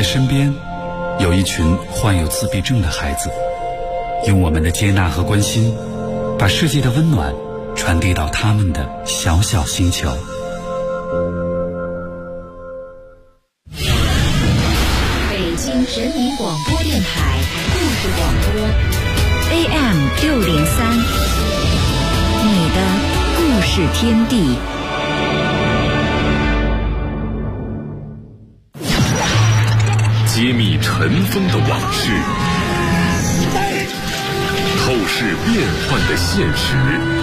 的身边有一群患有自闭症的孩子，用我们的接纳和关心，把世界的温暖传递到他们的小小星球。 北京人民广播电台故事广播 AM603，你的故事天地。 揭秘尘封的往事，透视变幻的现实，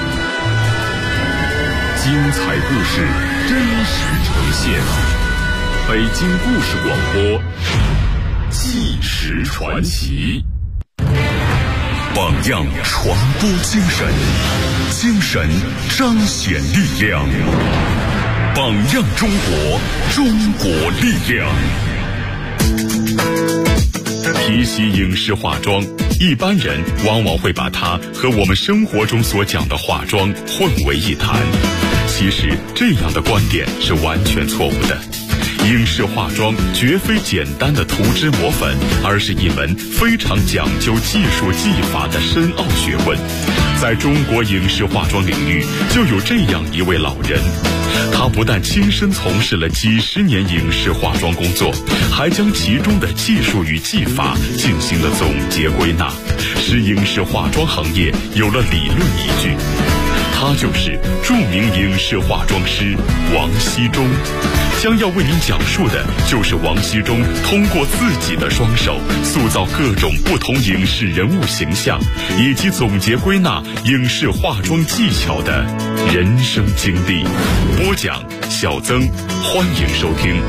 精彩故事真实呈现。北京故事广播，纪实传奇。 榜样传播精神，精神彰显力量。榜样中国，中国力量。 提起影视化妆，一般人往往会把它和我们生活中所讲的化妆混为一谈。其实这样的观点是完全错误的。影视化妆绝非简单的涂脂抹粉，而是一门非常讲究技术技法的深奥学问。在中国影视化妆领域，就有这样一位老人，他不但亲身从事了几十年影视化妆工作，还将其中的技术与技法进行了总结归纳，使影视化妆行业有了理论依据。他就是著名影视化妆师王锡忠。将要为您讲述的就是王锡忠通过自己的双手塑造各种不同影视人物形象，以及总结归纳影视化妆技巧的人生经历。播讲小曾，欢迎收听。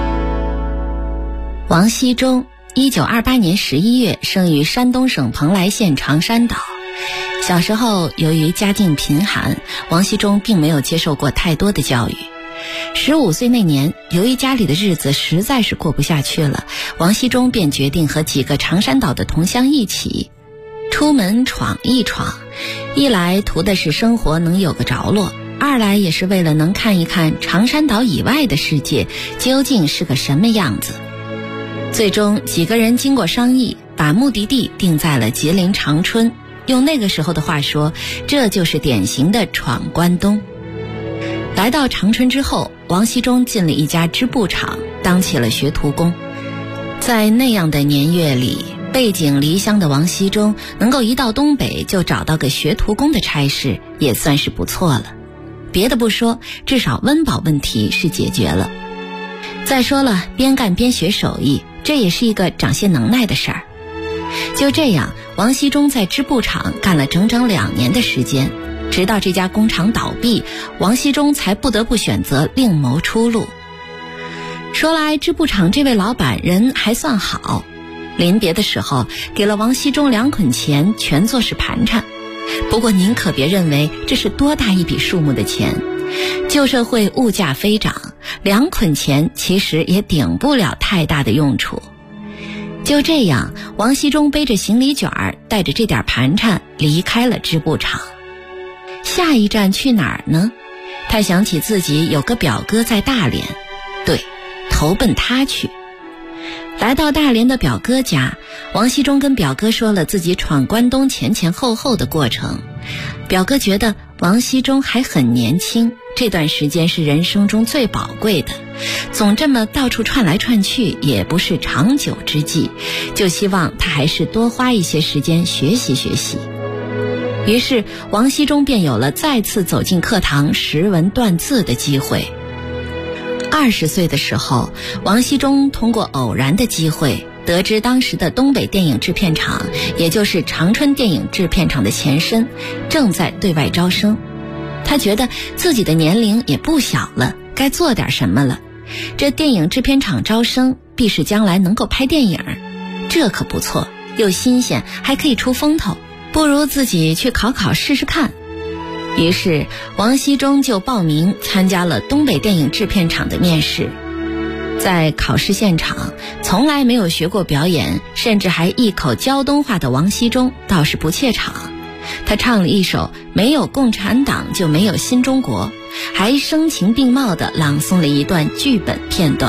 王锡忠1928年11月生于山东省蓬莱县长山岛。小时候由于家境贫寒，王锡忠并没有接受过太多的教育。15岁那年，由于家里的日子实在是过不下去了，王锡忠便决定和几个长山岛的同乡一起出门闯一闯，一来图的是生活能有个着落，二来也是为了能看一看长山岛以外的世界究竟是个什么样子。最终几个人经过商议，把目的地定在了吉林长春，用那个时候的话说，这就是典型的闯关东。来到长春之后，王锡忠进了一家织布厂，当起了学徒工。在那样的年月里，背井离乡的王锡忠能够一到东北就找到个学徒工的差事，也算是不错了。别的不说，至少温饱问题是解决了。再说了，边干边学手艺，这也是一个长些能耐的事儿。就这样，王锡忠在织布厂干了整整2年的时间，直到这家工厂倒闭，王锡忠才不得不选择另谋出路。说来织布厂这位老板人还算好，临别的时候给了王锡忠2捆钱，全做是盘缠。不过您可别认为这是多大一笔数目的钱，旧社会物价飞涨，2捆钱其实也顶不了太大的用处。就这样，王锡忠背着行李卷儿，带着这点盘缠离开了织布厂。下一站去哪儿呢？他想起自己有个表哥在大连，对，投奔他去。来到大连的表哥家，王锡忠跟表哥说了自己闯关东前前后后的过程。表哥觉得王锡忠还很年轻，这段时间是人生中最宝贵的，总这么到处窜来窜去也不是长久之计，就希望他还是多花一些时间学习学习。于是王锡忠便有了再次走进课堂识文断字的机会。20岁的时候，王锡忠通过偶然的机会得知当时的东北电影制片厂，也就是长春电影制片厂的前身，正在对外招生。他觉得自己的年龄也不小了，该做点什么了。这电影制片厂招生必是将来能够拍电影，这可不错，又新鲜，还可以出风头，不如自己去考试试看。于是王锡忠就报名参加了东北电影制片厂的面试。在考试现场，从来没有学过表演，甚至还一口胶东话的王锡忠倒是不怯场。他唱了一首没有共产党就没有新中国，还声情并茂地朗诵了一段剧本片段。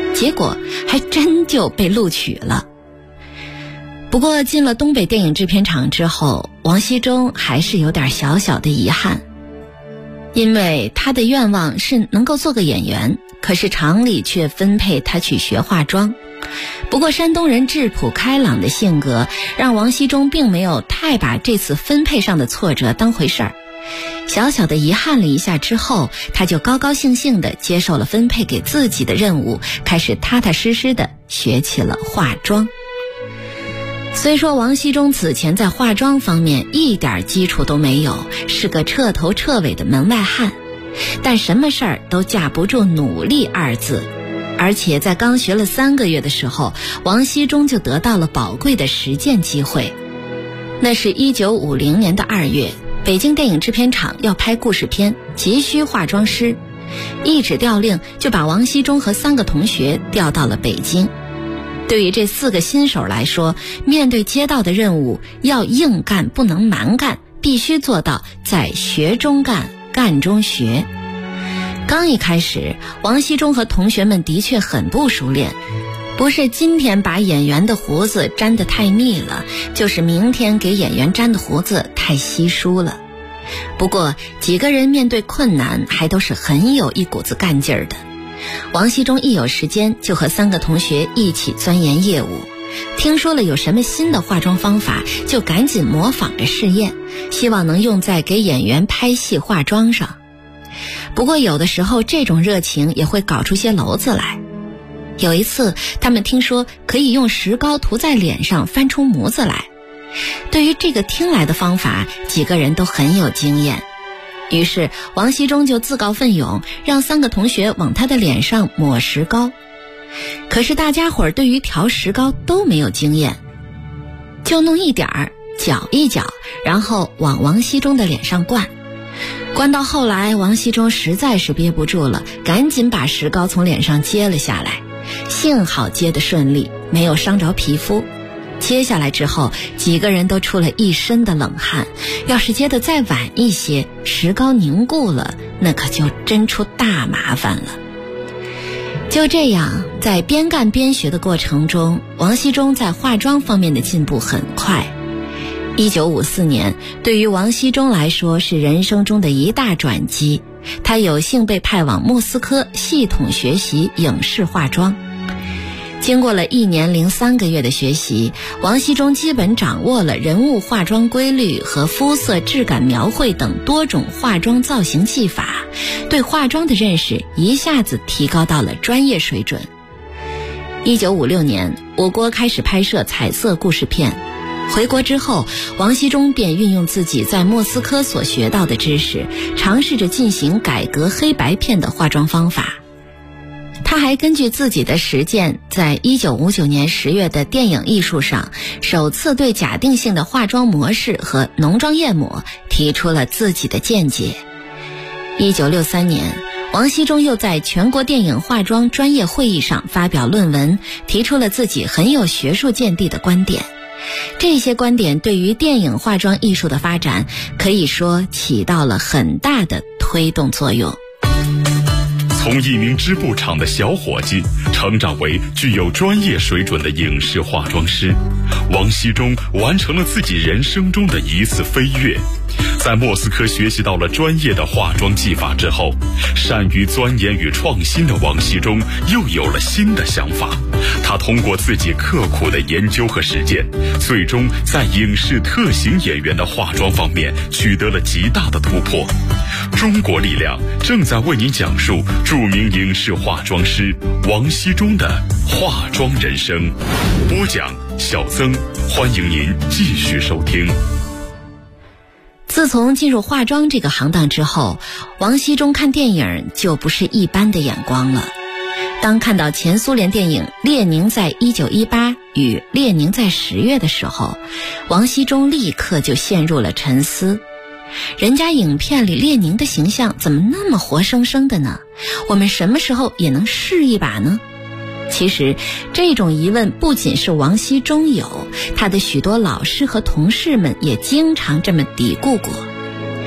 结果还真就被录取了。不过进了东北电影制片厂之后，王锡忠还是有点小小的遗憾，因为他的愿望是能够做个演员，可是厂里却分配他去学化妆。不过山东人质朴开朗的性格让王锡忠并没有太把这次分配上的挫折当回事儿，小小的遗憾了一下之后，他就高高兴兴地接受了分配给自己的任务，开始踏踏实实地学起了化妆。虽说王锡忠此前在化妆方面一点基础都没有，是个彻头彻尾的门外汉，但什么事儿都架不住努力二字。而且在刚学了3个月的时候，王锡忠就得到了宝贵的实践机会。那是1950年的2月，北京电影制片厂要拍故事片，急需化妆师，一纸调令就把王锡忠和3个同学调到了北京。对于这4个新手来说，面对接到的任务要硬干不能蛮干，必须做到在学中干，干中学。刚一开始，王锡忠和同学们的确很不熟练，不是今天把演员的胡子粘得太密了，就是明天给演员粘的胡子太稀疏了。不过几个人面对困难还都是很有一股子干劲儿的。王锡忠一有时间就和3个同学一起钻研业务，听说了有什么新的化妆方法，就赶紧模仿着试验，希望能用在给演员拍戏化妆上。不过有的时候这种热情也会搞出些篓子来。有一次他们听说可以用石膏涂在脸上翻出模子来，对于这个听来的方法，几个人都很有经验。于是王锡忠就自告奋勇，让3个同学往他的脸上抹石膏。可是大家伙儿对于调石膏都没有经验，就弄一点儿，搅一搅，然后往王锡忠的脸上灌。灌到后来，王锡忠实在是憋不住了，赶紧把石膏从脸上揭了下来。幸好揭得顺利，没有伤着皮肤。揭下来之后，几个人都出了一身的冷汗，要是揭得再晚一些，石膏凝固了，那可就真出大麻烦了。就这样，在边干边学的过程中，王锡忠在化妆方面的进步很快。1954年对于王锡忠来说是人生中的一大转机，他有幸被派往莫斯科系统学习影视化妆。经过了1年零3个月的学习，王锡忠基本掌握了人物化妆规律和肤色质感描绘等多种化妆造型技法，对化妆的认识一下子提高到了专业水准。1956年，我国开始拍摄彩色故事片。回国之后，王锡忠便运用自己在莫斯科所学到的知识，尝试着进行改革黑白片的化妆方法。他还根据自己的实践，在1959年10月的电影艺术上，首次对假定性的化妆模式和浓妆艳抹提出了自己的见解。1963年，王锡忠又在全国电影化妆专业会议上发表论文，提出了自己很有学术见地的观点。这些观点对于电影化妆艺术的发展可以说起到了很大的推动作用。 从一名织布厂的小伙计成长为具有专业水准的影视化妆师，王锡忠完成了自己人生中的一次飞跃。在莫斯科学习到了专业的化妆技法之后，善于钻研与创新的王锡忠又有了新的想法。他通过自己刻苦的研究和实践，最终在影视特型演员的化妆方面取得了极大的突破。中国力量正在为您讲述著名影视化妆师王锡忠的化妆人生。播讲小曾，欢迎您继续收听。 自从进入化妆这个行当之后，王锡忠看电影就不是一般的眼光了。当看到前苏联电影《列宁在1918》与《列宁在10月》的时候，王锡忠立刻就陷入了沉思。人家影片里列宁的形象怎么那么活生生的呢？我们什么时候也能试一把呢？其实这种疑问不仅是王锡忠有，他的许多老师和同事们也经常这么嘀咕过。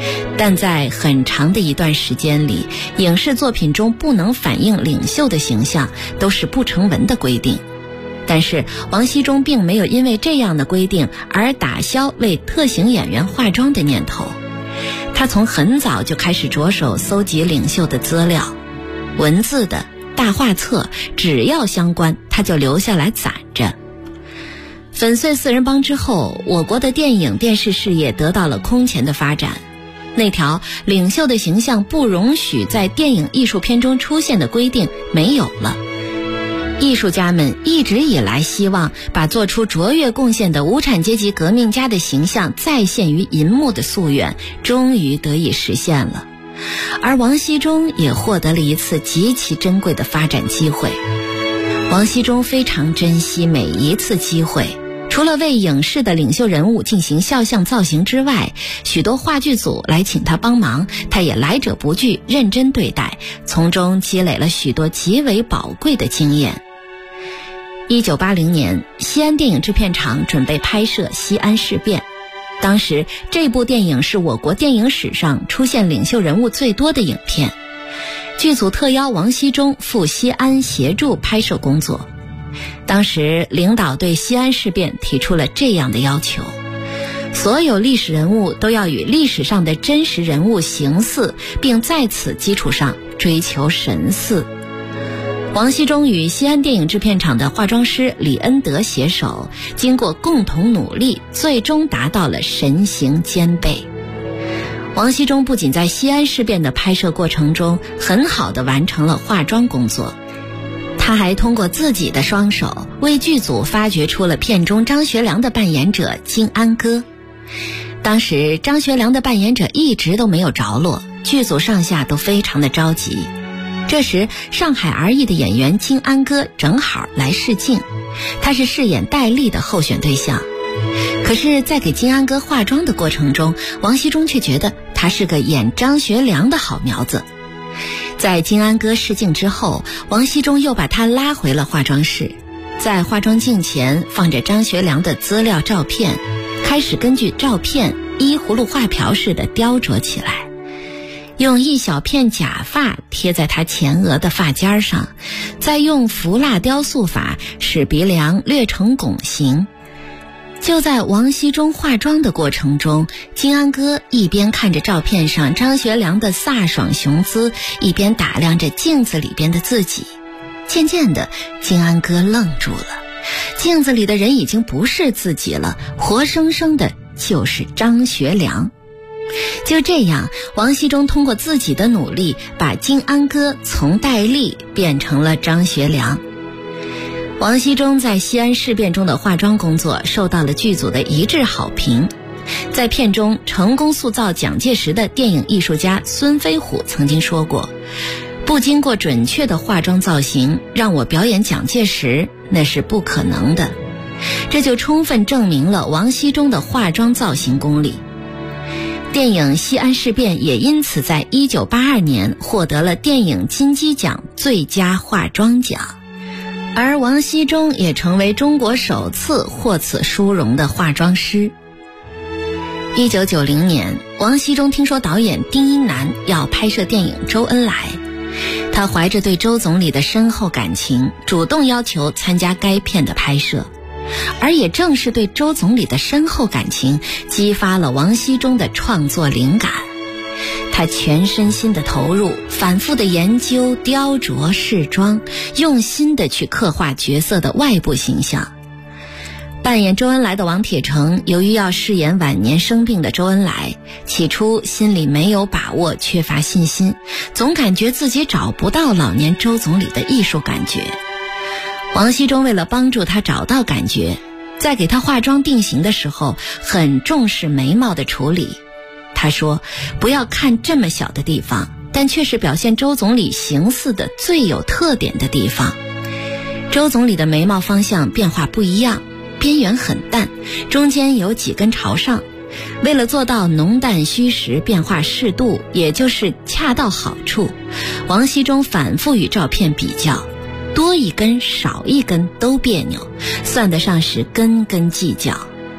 但在很长的一段时间里，影视作品中不能反映领袖的形象都是不成文的规定。但是王锡忠并没有因为这样的规定而打消为特型演员化妆的念头。他从很早就开始着手搜集领袖的资料，文字的、大画册，只要相关他就留下来攒着。粉碎四人帮之后，我国的电影电视事业得到了空前的发展。那条领袖的形象不容许在电影艺术片中出现的规定没有了。艺术家们一直以来希望把做出卓越贡献的无产阶级革命家的形象再现于银幕的夙愿终于得以实现了，而王锡忠也获得了一次极其珍贵的发展机会。王锡忠非常珍惜每一次机会，除了为影视的领袖人物进行肖像造型之外，许多话剧组来请他帮忙，他也来者不拒，认真对待，从中积累了许多极为宝贵的经验。1980年，西安电影制片厂准备拍摄西安事变。当时这部电影是我国电影史上出现领袖人物最多的影片。剧组特邀王锡忠赴西安协助拍摄工作。当时领导对西安事变提出了这样的要求：所有历史人物都要与历史上的真实人物形似，并在此基础上追求神似。王锡忠与西安电影制片厂的化妆师李恩德携手，经过共同努力，最终达到了神形兼备。王锡忠不仅在西安事变的拍摄过程中很好地完成了化妆工作，他还通过自己的双手为剧组发掘出了片中张学良的扮演者金安哥。当时张学良的扮演者一直都没有着落，剧组上下都非常的着急。这时上海儿艺的演员金安哥正好来试镜，他是饰演戴笠的候选对象。可是在给金安哥化妆的过程中，王锡忠却觉得他是个演张学良的好苗子。在金安哥试镜之后，王锡忠又把他拉回了化妆室，在化妆镜前放着张学良的资料照片，开始根据照片依葫芦画瓢似的雕琢起来，用一小片假发贴在他前额的发尖上，再用浮蜡雕塑法使鼻梁略成拱形。就在王锡忠化妆的过程中，金安哥一边看着照片上张学良的飒爽雄姿，一边打量着镜子里边的自己。渐渐的，金安哥愣住了，镜子里的人已经不是自己了，活生生的就是张学良。就这样，王锡忠通过自己的努力，把金安哥从戴笠变成了张学良。王锡忠在西安事变中的化妆工作受到了剧组的一致好评。在片中成功塑造蒋介石的电影艺术家孙飞虎曾经说过，不经过准确的化妆造型，让我表演蒋介石那是不可能的。这就充分证明了王锡忠的化妆造型功力。电影《西安事变》也因此在1982年获得了电影金鸡奖最佳化妆奖，而王锡忠也成为中国首次获此殊荣的化妆师。1990年，王锡忠听说导演丁一南要拍摄电影《周恩来》，他怀着对周总理的深厚感情，主动要求参加该片的拍摄。而也正是对周总理的深厚感情，激发了王锡忠的创作灵感。他全身心的投入，反复的研究、雕琢、试妆，用心的去刻画角色的外部形象。扮演周恩来的王铁成，由于要饰演晚年生病的周恩来，起初心里没有把握，缺乏信心，总感觉自己找不到老年周总理的艺术感觉。王锡忠为了帮助他找到感觉，在给他化妆定型的时候，很重视眉毛的处理。他说，不要看这么小的地方，但却是表现周总理形似的最有特点的地方。周总理的眉毛方向变化不一样，边缘很淡，中间有几根朝上。为了做到浓淡虚实变化适度，也就是恰到好处，王锡忠反复与照片比较，多一根少一根都别扭，算得上是根根计较。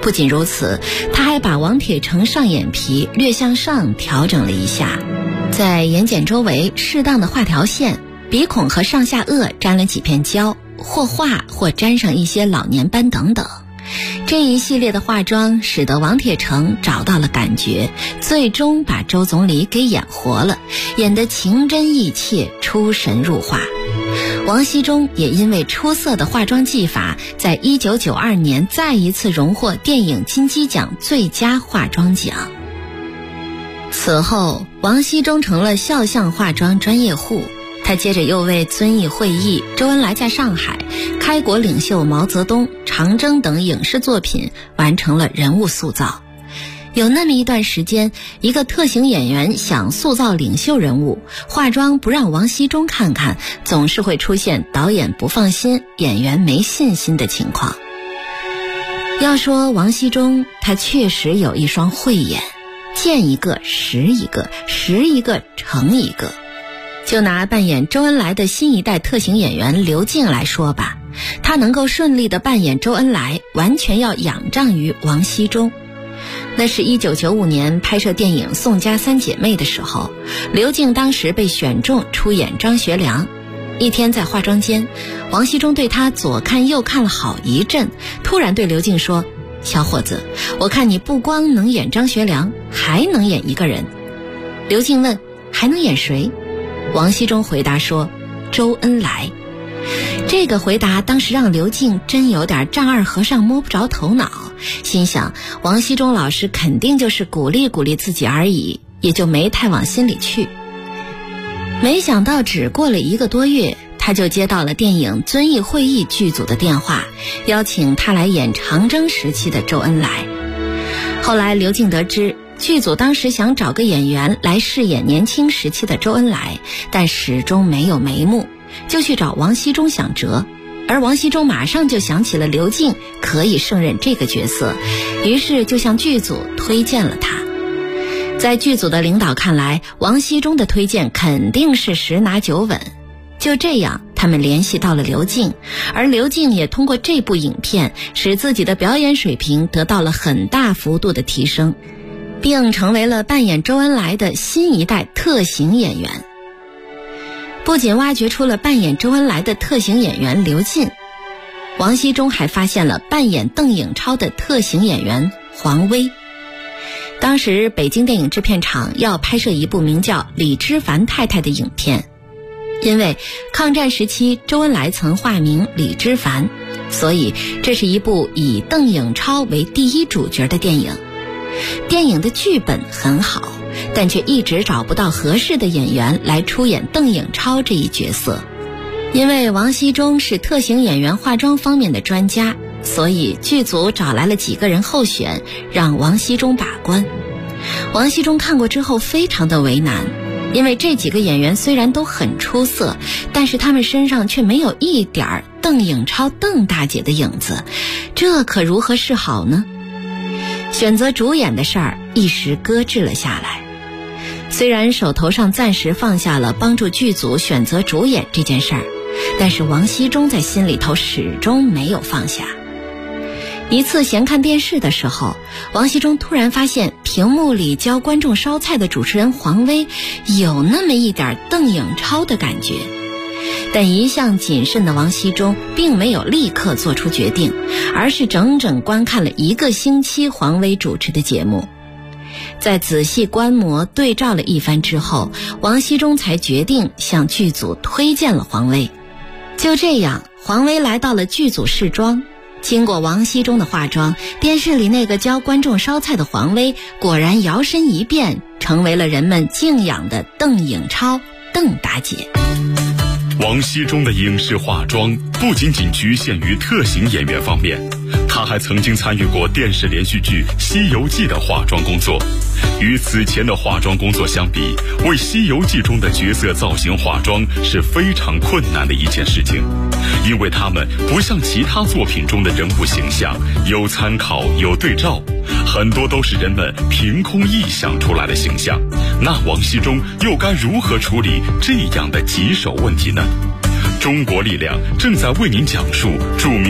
不仅如此，他还把王铁成上眼皮略向上调整了一下，在眼睑周围适当的画条线，鼻孔和上下颚沾了几片胶，或画或沾上一些老年斑等等。这一系列的化妆使得王铁成找到了感觉，最终把周总理给演活了，演得情真意切，出神入化。王锡忠也因为出色的化妆技法，在1992年再一次荣获电影金鸡奖最佳化妆奖。此后，王锡忠成了肖像化妆专业户。他接着又为遵义会议、周恩来在上海、开国领袖毛泽东、长征等影视作品完成了人物塑造。有那么一段时间，一个特型演员想塑造领袖人物，化妆不让王锡忠看看，总是会出现导演不放心、演员没信心的情况。要说王锡忠，他确实有一双慧眼，见一个识一个，识一个成一个。就拿扮演周恩来的新一代特型演员刘静来说吧，他能够顺利地扮演周恩来，完全要仰仗于王锡忠。那是1995年拍摄电影《宋家三姐妹》的时候，刘静当时被选中出演张学良。一天在化妆间，王锡忠对他左看右看了好一阵，突然对刘静说：“小伙子，我看你不光能演张学良，还能演一个人。”刘静问：“还能演谁？”王锡忠回答说：“周恩来。”这个回答当时让刘静真有点丈二和尚摸不着头脑，心想王锡忠老师肯定就是鼓励鼓励自己而已，也就没太往心里去。没想到只过了1个多月，他就接到了电影《遵义会议》剧组的电话，邀请他来演长征时期的周恩来。后来刘静得知，剧组当时想找个演员来饰演年轻时期的周恩来，但始终没有眉目，就去找王锡忠想辙。而王锡忠马上就想起了刘静可以胜任这个角色，于是就向剧组推荐了他。在剧组的领导看来，王锡忠的推荐肯定是十拿9稳。就这样，他们联系到了刘静，而刘静也通过这部影片使自己的表演水平得到了很大幅度的提升，并成为了扮演周恩来的新一代特型演员。不仅挖掘出了扮演周恩来的特型演员刘进，王锡忠还发现了扮演邓颖超的特型演员黄威。当时北京电影制片厂要拍摄一部名叫《李之凡太太》的影片，因为抗战时期周恩来曾化名李之凡，所以这是一部以邓颖超为第一主角的电影。电影的剧本很好，但却一直找不到合适的演员来出演邓颖超这一角色。因为王锡忠是特型演员化妆方面的专家，所以剧组找来了几个人候选，让王锡忠把关。王锡忠看过之后非常的为难，因为这几个演员虽然都很出色，但是他们身上却没有一点邓颖超邓大姐的影子，这可如何是好呢？选择主演的事儿一时搁置了下来。虽然手头上暂时放下了帮助剧组选择主演这件事儿，但是王锡忠在心里头始终没有放下。一次闲看电视的时候，王锡忠突然发现屏幕里教观众烧菜的主持人黄威有那么一点邓颖超的感觉。但一向谨慎的王锡忠并没有立刻做出决定，而是整整观看了1个星期黄威主持的节目。在仔细观摩对照了一番之后，王锡忠才决定向剧组推荐了黄威。就这样，黄威来到了剧组试妆。经过王锡忠的化妆，电视里那个教观众烧菜的黄威果然摇身一变，成为了人们敬仰的邓颖超邓大姐。 王锡忠的影视化妆不仅仅局限于特型演员方面，他还曾经参与过电视连续剧《西游记》的化妆工作。与此前的化妆工作相比，为《西游记》中的角色造型化妆是非常困难的一件事情，因为他们不像其他作品中的人物形象有参考有对照，很多都是人们凭空臆想出来的形象。那王锡忠又该如何处理这样的棘手问题呢？中国力量正在为您讲述著名影视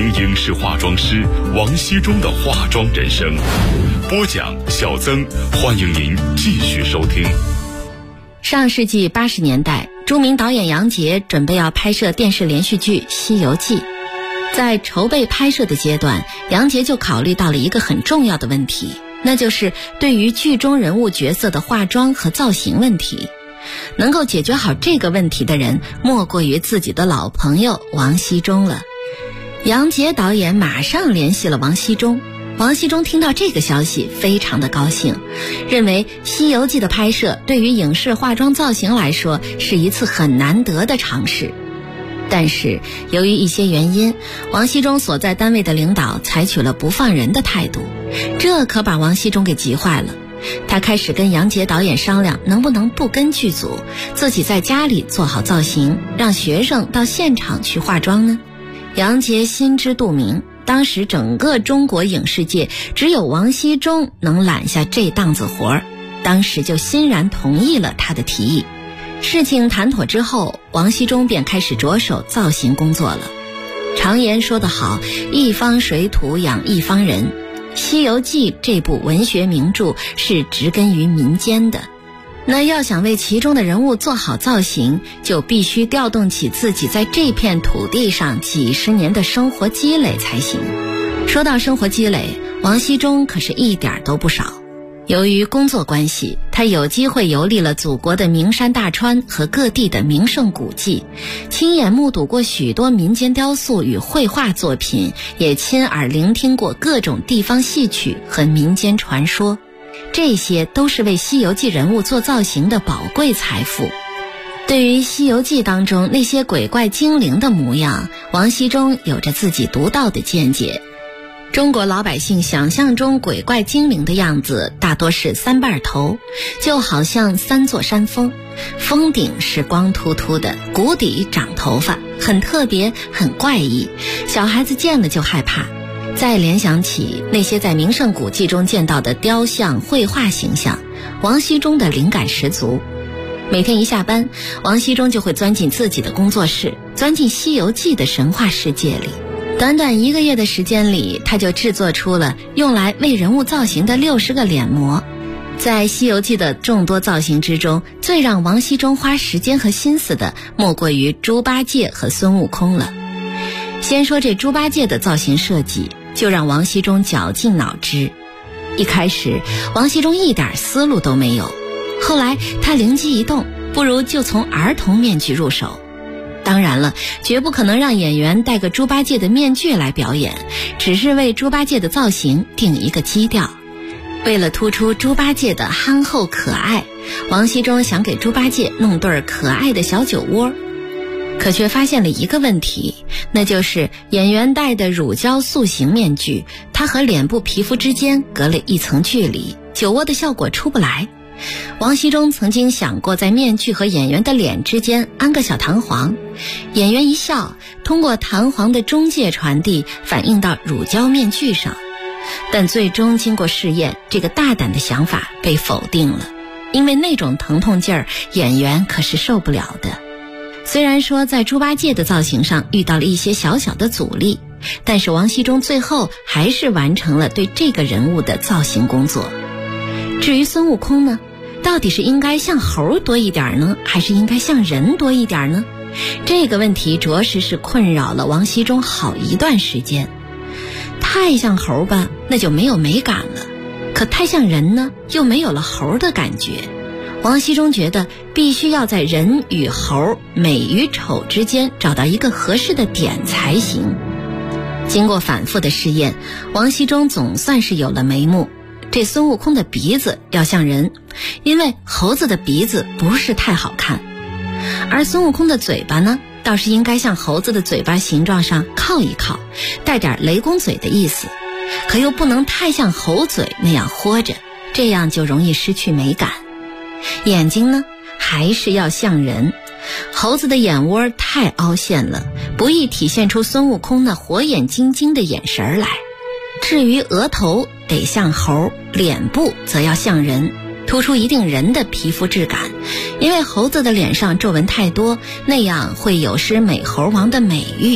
视化妆师王锡忠的化妆人生。播讲小曾，欢迎您继续收听。 上世纪80年代，著名导演杨洁准备要拍摄电视连续剧《西游记》。在筹备拍摄的阶段，杨洁就考虑到了一个很重要的问题，那就是对于剧中人物角色的化妆和造型问题。能够解决好这个问题的人，莫过于自己的老朋友王锡忠了。杨洁导演马上联系了王锡忠。王锡忠听到这个消息非常的高兴，认为《西游记》的拍摄对于影视化妆造型来说是一次很难得的尝试。但是由于一些原因，王锡忠所在单位的领导采取了不放人的态度，这可把王锡忠给急坏了。他开始跟杨洁导演商量，能不能不跟剧组，自己在家里做好造型，让学生到现场去化妆呢？杨洁心知肚明，当时整个中国影视界只有王锡忠能揽下这档子活儿，当时就欣然同意了他的提议。事情谈妥之后，王锡忠便开始着手造型工作了。常言说得好，一方水土养一方人，《西游记》这部文学名著是植根于民间的。那要想为其中的人物做好造型，就必须调动起自己在这片土地上几十年的生活积累才行。说到生活积累，王锡忠可是一点都不少。由于工作关系，他有机会游历了祖国的名山大川和各地的名胜古迹，亲眼目睹过许多民间雕塑与绘画作品，也亲耳聆听过各种地方戏曲和民间传说。这些都是为《西游记》人物做造型的宝贵财富。对于《西游记》当中那些鬼怪精灵的模样，王锡忠有着自己独到的见解。中国老百姓想象中鬼怪精灵的样子大多是三瓣头，就好像三座山峰，峰顶是光秃秃的，谷底长头发，很特别，很怪异，小孩子见了就害怕。再联想起那些在名胜古迹中见到的雕像、绘画形象，王锡忠的灵感十足。每天一下班，王锡忠就会钻进自己的工作室，钻进《西游记》的神话世界里。短短1个月的时间里，他就制作出了用来为人物造型的60个脸模。在《西游记》的众多造型之中，最让王锡忠花时间和心思的，莫过于猪八戒和孙悟空了。先说这猪八戒的造型设计，就让王锡忠绞尽脑汁。一开始，王锡忠一点思路都没有，后来他灵机一动，不如就从儿童面具入手。当然了，绝不可能让演员戴个猪八戒的面具来表演，只是为猪八戒的造型定一个基调。为了突出猪八戒的憨厚可爱，王锡忠想给猪八戒弄对可爱的小酒窝，可却发现了一个问题，那就是演员戴的乳胶塑形面具，它和脸部皮肤之间隔了一层距离，酒窝的效果出不来。王锡忠曾经想过在面具和演员的脸之间安个小弹簧，演员一笑，通过弹簧的中介传递，反映到乳胶面具上。但最终经过试验，这个大胆的想法被否定了，因为那种疼痛劲儿，演员可是受不了的。虽然说在猪八戒的造型上遇到了一些小小的阻力，但是王锡忠最后还是完成了对这个人物的造型工作。至于孙悟空呢，到底是应该像猴多一点呢，还是应该像人多一点呢？这个问题着实是困扰了王锡忠好一段时间。太像猴吧，那就没有美感了，可太像人呢，又没有了猴的感觉。王锡忠觉得必须要在人与猴、美与丑之间找到一个合适的点才行。经过反复的试验，王锡忠总算是有了眉目。这孙悟空的鼻子要像人，因为猴子的鼻子不是太好看，而孙悟空的嘴巴呢，倒是应该像猴子的嘴巴形状上靠一靠，带点雷公嘴的意思，可又不能太像猴嘴那样豁着，这样就容易失去美感。眼睛呢，还是要像人，猴子的眼窝太凹陷了，不易体现出孙悟空那火眼金睛的眼神来。至于额头得像猴，脸部则要像人，突出一定人的皮肤质感，因为猴子的脸上皱纹太多，那样会有失美猴王的美誉。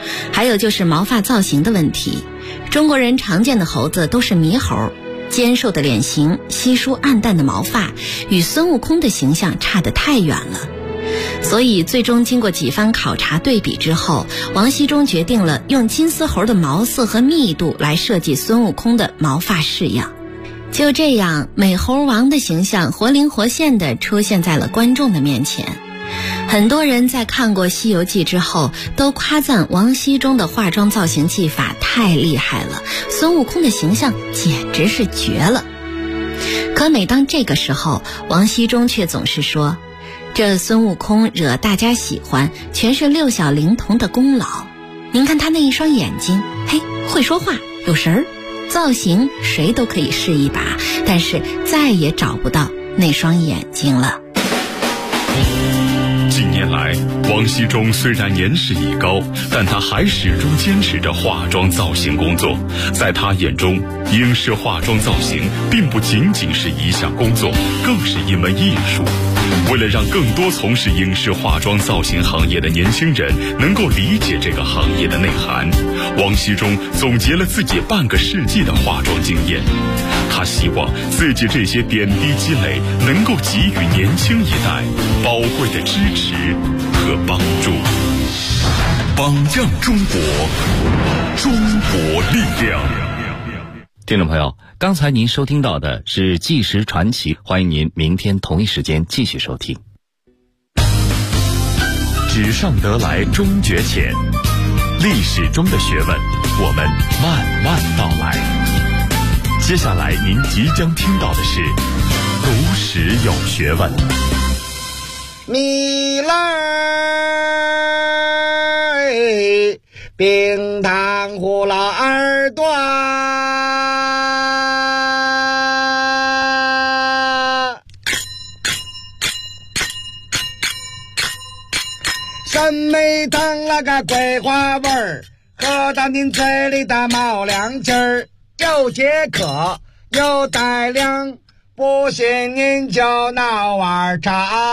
还有就是毛发造型的问题。中国人常见的猴子都是猕猴，尖瘦的脸型，稀疏暗淡的毛发，与孙悟空的形象差得太远了。所以最终经过几番考察对比之后，王羲之决定了用金丝猴的毛色和密度来设计孙悟空的毛发式样。就这样，美猴王的形象活灵活现地出现在了观众的面前。很多人在看过《西游记》之后，都夸赞王羲之的化妆造型技法太厉害了，孙悟空的形象简直是绝了。可每当这个时候，王羲之却总是说，这孙悟空惹大家喜欢，全是六小龄童的功劳。您看他那一双眼睛，嘿，会说话，有神儿，造型谁都可以试一把，但是再也找不到那双眼睛了。 近年来，王羲之虽然年事已高，但他还始终坚持着化妆造型工作。在他眼中，影视化妆造型并不仅仅是一项工作，更是一门艺术。为了让更多从事影视化妆造型行业的年轻人能够理解这个行业的内涵，王羲之总结了自己半个世纪的化妆经验。他希望自己这些点滴积累能够给予年轻一代宝贵的支持和帮助。 榜样中国，中国力量。 听众朋友，刚才您收听到的是《纪实传奇》，欢迎您明天同一时间继续收听。 纸上得来终觉浅，历史中的学问，我们慢慢道来。接下来您即将听到的是读史有学问。 米来冰糖葫芦耳朵，酸梅汤那个桂花味儿，喝到您嘴里的冒凉气儿，又解渴又带凉，不信您就闹碗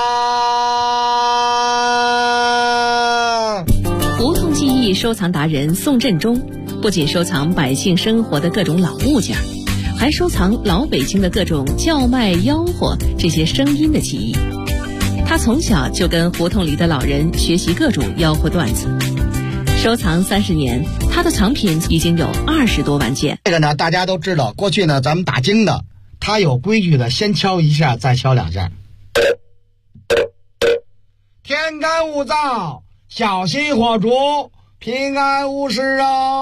茶。 胡同记忆收藏达人宋振中不仅收藏百姓生活的各种老物件，还收藏老北京的各种叫卖吆喝这些声音的记忆。他从小就跟胡同里的老人学习各种吆喝段子，收藏30年，他的藏品已经有20多万件。 这个呢，大家都知道，过去呢咱们打更的，他有规矩的，先敲一下，再敲2下。天干物燥，小心火烛，平安无事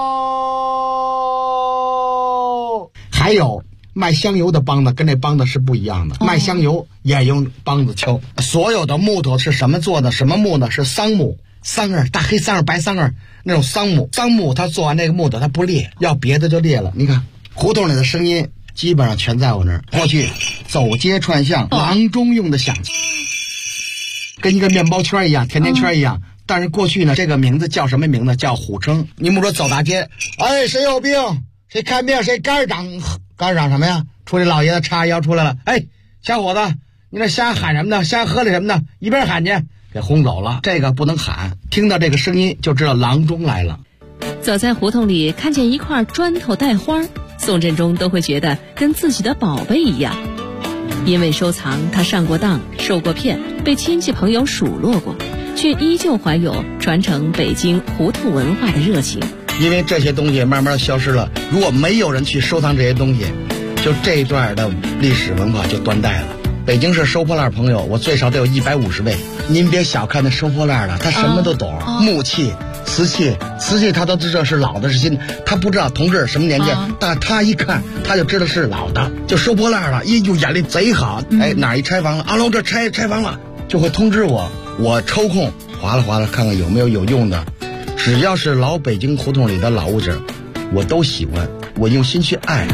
哦。还有卖香油的梆子跟这梆子是不一样的，卖香油也用梆子敲。所有的木头是什么做的？什么木呢？是桑木，桑叶，大黑桑叶、白桑叶那种桑木。桑木它做完这个木头它不裂，要别的就裂了。你看胡同里的声音基本上全在我那儿。过去走街串巷，郎中用的响器，跟一个面包圈一样，甜甜圈一样。但是过去呢，这个名字叫什么名字？叫虎称。你们说走大街，哎，谁有病？谁看病？谁肝长什么呀？出来老爷子叉腰出来了，哎，小伙子，你这瞎喊什么呢？瞎喝的什么呢？一边喊去，给轰走了。这个不能喊，听到这个声音就知道郎中来了。 走在胡同里，看见一块砖头带花，宋振中都会觉得跟自己的宝贝一样。因为收藏，他上过当，受过骗，被亲戚朋友数落过，却依旧怀有传承北京胡同文化的热情。 因为这些东西慢慢消失了，如果没有人去收藏这些东西，就这一段的历史文化就断代了。北京市收破烂朋友，我最少得有150位。您别小看那收破烂的，他什么都懂，木器、瓷器他都知道是老的是新的，他不知道同志什么年纪，但他一看他就知道是老的，就收破烂了，就眼力贼好。哎，哪一拆房了？老这拆房了，就会通知我，我抽空划拉看看有没有用的。只要是老北京胡同里的老物件，我都喜欢，我用心去爱。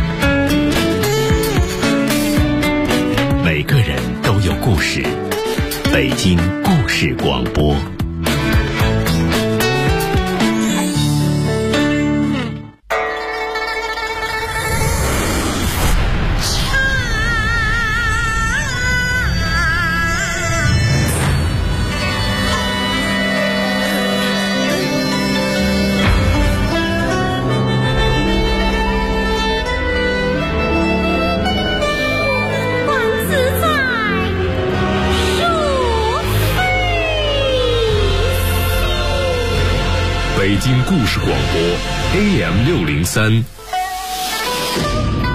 每个人都有故事，北京故事广播。 京故事广播 AM603。